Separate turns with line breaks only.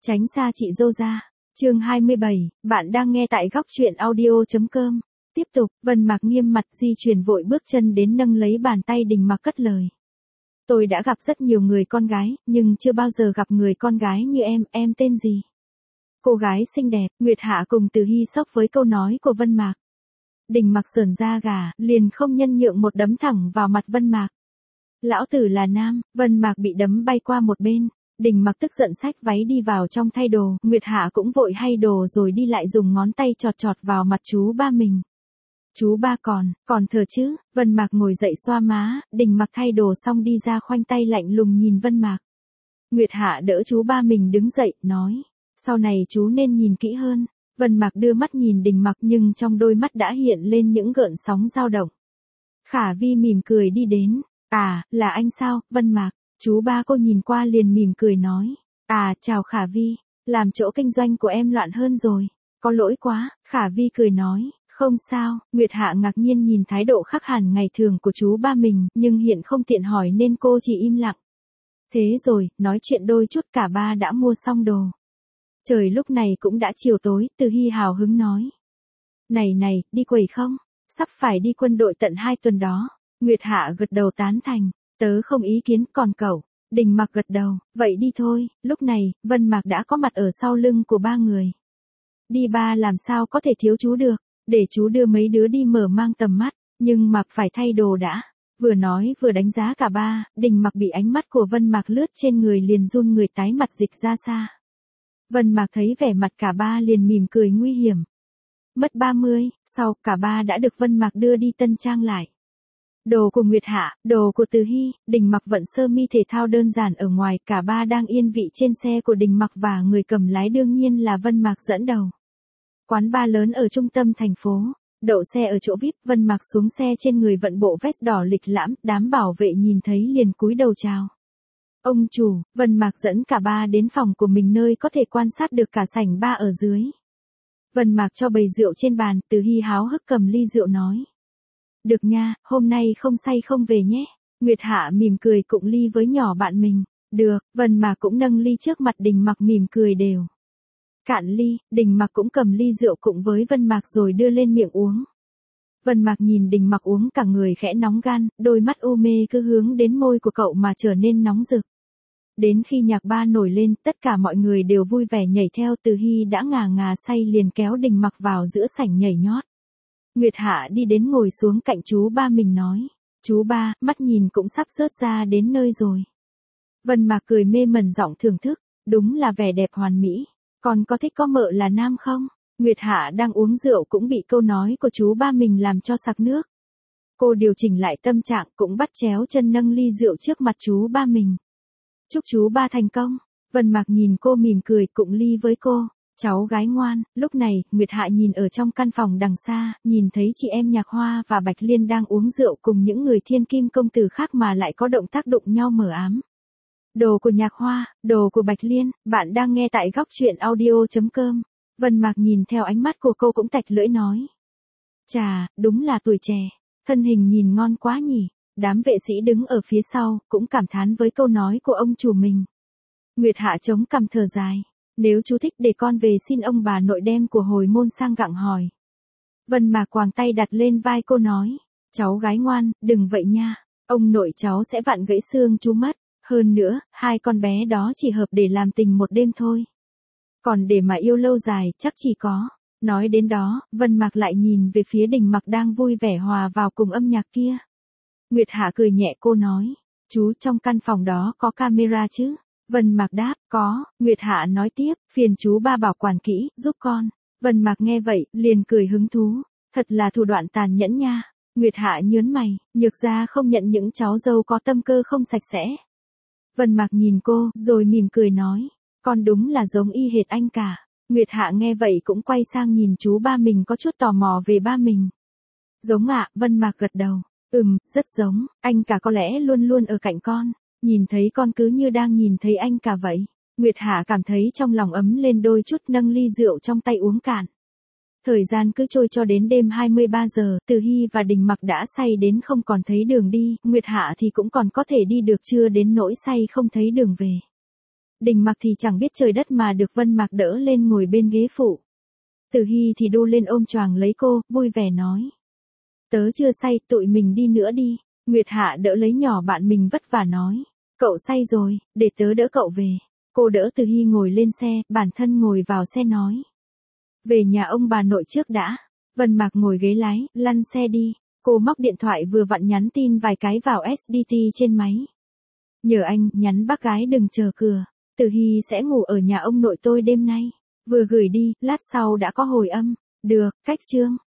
Tránh xa chị dâu ra. Chương 27, bạn đang nghe tại góc truyện audio.com. Tiếp tục, Vân Mạc nghiêm mặt di chuyển vội bước chân đến nâng lấy bàn tay Đình Mặc cất lời. Tôi đã gặp rất nhiều người con gái, nhưng chưa bao giờ gặp người con gái như em tên gì? Cô gái xinh đẹp, Nguyệt Hạ cùng Từ Hy sốc với câu nói của Vân Mạc. Đình Mặc sởn da gà, liền không nhân nhượng một đấm thẳng vào mặt Vân Mạc. Lão tử là nam, Vân Mạc bị đấm bay qua một bên. Đình Mặc tức giận xách váy đi vào trong thay đồ, Nguyệt Hạ cũng vội hay đồ rồi đi lại dùng ngón tay chọt chọt vào mặt chú ba mình. Chú ba còn thở chứ? Vân Mạc ngồi dậy xoa má, Đình Mặc thay đồ xong đi ra khoanh tay lạnh lùng nhìn Vân Mạc. Nguyệt Hạ đỡ chú ba mình đứng dậy, nói, sau này chú nên nhìn kỹ hơn. Vân Mạc đưa mắt nhìn Đình Mặc nhưng trong đôi mắt đã hiện lên những gợn sóng dao động. Khả Vi mỉm cười đi đến, là anh sao, Vân Mạc? Chú ba cô nhìn qua liền mỉm cười nói, chào Khả Vi, làm chỗ kinh doanh của em loạn hơn rồi, có lỗi quá. Khả Vi cười nói, không sao. Nguyệt Hạ ngạc nhiên nhìn thái độ khác hẳn ngày thường của chú ba mình, nhưng hiện không tiện hỏi nên cô chỉ im lặng. Thế rồi, nói chuyện đôi chút cả ba đã mua xong đồ. Trời lúc này cũng đã chiều tối, Từ Hy hào hứng nói. Này, đi quẩy không? Sắp phải đi quân đội tận 2 tuần đó. Nguyệt Hạ gật đầu tán thành. Tớ không ý kiến, còn cậu? Đình Mặc gật đầu, vậy đi thôi. Lúc này, Vân Mạc đã có mặt ở sau lưng của ba người. Đi ba làm sao có thể thiếu chú được, để chú đưa mấy đứa đi mở mang tầm mắt, nhưng Mặc phải thay đồ đã. Vừa nói vừa đánh giá cả ba, Đình Mặc bị ánh mắt của Vân Mạc lướt trên người liền run người tái mặt dịch ra xa. Vân Mạc thấy vẻ mặt cả ba liền mỉm cười nguy hiểm. Mất 30, sau cả ba đã được Vân Mạc đưa đi tân trang lại. Đồ của Nguyệt Hạ, đồ của Từ Hy, Đình Mặc vận sơ mi thể thao đơn giản ở ngoài, cả ba đang yên vị trên xe của Đình Mặc và người cầm lái đương nhiên là Vân Mạc dẫn đầu. Quán bar lớn ở trung tâm thành phố, đậu xe ở chỗ VIP, Vân Mạc xuống xe trên người vận bộ vest đỏ lịch lãm, đám bảo vệ nhìn thấy liền cúi đầu chào. Ông chủ, Vân Mạc dẫn cả ba đến phòng của mình nơi có thể quan sát được cả sảnh bar ở dưới. Vân Mạc cho bày rượu trên bàn, Từ Hy háo hức cầm ly rượu nói. Được nha, hôm nay không say không về nhé. Nguyệt Hạ mỉm cười cụng ly với nhỏ bạn mình. Được, Vân Mạc cũng nâng ly trước mặt Đình Mặc mỉm cười đều. Cạn ly, Đình Mặc cũng cầm ly rượu cụng với Vân Mạc rồi đưa lên miệng uống. Vân Mạc nhìn Đình Mặc uống cả người khẽ nóng gan, đôi mắt u mê cứ hướng đến môi của cậu mà trở nên nóng rực. Đến khi nhạc ba nổi lên, tất cả mọi người đều vui vẻ nhảy theo. Từ Hy đã ngà say liền kéo Đình Mặc vào giữa sảnh nhảy nhót. Nguyệt Hạ đi đến ngồi xuống cạnh chú ba mình nói. Chú ba, mắt nhìn cũng sắp rớt ra đến nơi rồi. Vân Mạc cười mê mẩn giọng thưởng thức. Đúng là vẻ đẹp hoàn mỹ. Còn có thích có mợ là nam không? Nguyệt Hạ đang uống rượu cũng bị câu nói của chú ba mình làm cho sặc nước. Cô điều chỉnh lại tâm trạng cũng bắt chéo chân nâng ly rượu trước mặt chú ba mình. Chúc chú ba thành công. Vân Mạc nhìn cô mỉm cười cụng ly với cô. Cháu gái ngoan. Lúc này, Nguyệt Hạ nhìn ở trong căn phòng đằng xa, nhìn thấy chị em Nhạc Hoa và Bạch Liên đang uống rượu cùng những người thiên kim công tử khác mà lại có động tác đụng nhau mờ ám. Đồ của Nhạc Hoa, đồ của Bạch Liên, bạn đang nghe tại góc truyện audio.com. Vân Mạc nhìn theo ánh mắt của cô cũng tạch lưỡi nói. Chà, đúng là tuổi trẻ. Thân hình nhìn ngon quá nhỉ. Đám vệ sĩ đứng ở phía sau, cũng cảm thán với câu nói của ông chủ mình. Nguyệt Hạ chống cằm thở dài. Nếu chú thích để con về xin ông bà nội đem của hồi môn sang gặng hỏi. Vân Mạc quàng tay đặt lên vai cô nói. Cháu gái ngoan, đừng vậy nha. Ông nội cháu sẽ vặn gãy xương chú mất. Hơn nữa, 2 con bé đó chỉ hợp để làm tình một đêm thôi. Còn để mà yêu lâu dài, chắc chỉ có. Nói đến đó, Vân Mạc lại nhìn về phía Đình Mặc đang vui vẻ hòa vào cùng âm nhạc kia. Nguyệt Hạ cười nhẹ cô nói. Chú trong căn phòng đó có camera chứ? Vân Mạc đáp, có. Nguyệt Hạ nói tiếp, phiền chú ba bảo quản kỹ, giúp con. Vân Mạc nghe vậy, liền cười hứng thú. Thật là thủ đoạn tàn nhẫn nha. Nguyệt Hạ nhớn mày, nhược ra không nhận những cháu dâu có tâm cơ không sạch sẽ. Vân Mạc nhìn cô, rồi mỉm cười nói. Con đúng là giống y hệt anh cả. Nguyệt Hạ nghe vậy cũng quay sang nhìn chú ba mình có chút tò mò về ba mình. Giống ạ, Vân Mạc gật đầu. Rất giống, anh cả có lẽ luôn luôn ở cạnh con. Nhìn thấy con cứ như đang nhìn thấy anh cả vậy. Nguyệt Hạ cảm thấy trong lòng ấm lên đôi chút nâng ly rượu trong tay uống cạn. Thời gian cứ trôi cho đến đêm 23 giờ, Từ Hy và Đình Mặc đã say đến không còn thấy đường đi, Nguyệt Hạ thì cũng còn có thể đi được chưa đến nỗi say không thấy đường về. Đình Mặc thì chẳng biết trời đất mà được Vân Mạc đỡ lên ngồi bên ghế phụ. Từ Hy thì đu lên ôm choàng lấy cô, vui vẻ nói. Tớ chưa say, tụi mình đi nữa đi. Nguyệt Hạ đỡ lấy nhỏ bạn mình vất vả nói. Cậu say rồi, để tớ đỡ cậu về. Cô đỡ Từ Hy ngồi lên xe, bản thân ngồi vào xe nói. Về nhà ông bà nội trước đã. Vân Mạc ngồi ghế lái, lăn xe đi. Cô móc điện thoại vừa vặn nhắn tin vài cái vào SDT trên máy. Nhờ anh, nhắn bác gái đừng chờ cửa. Từ Hy sẽ ngủ ở nhà ông nội tôi đêm nay. Vừa gửi đi, lát sau đã có hồi âm. Được, cách chương.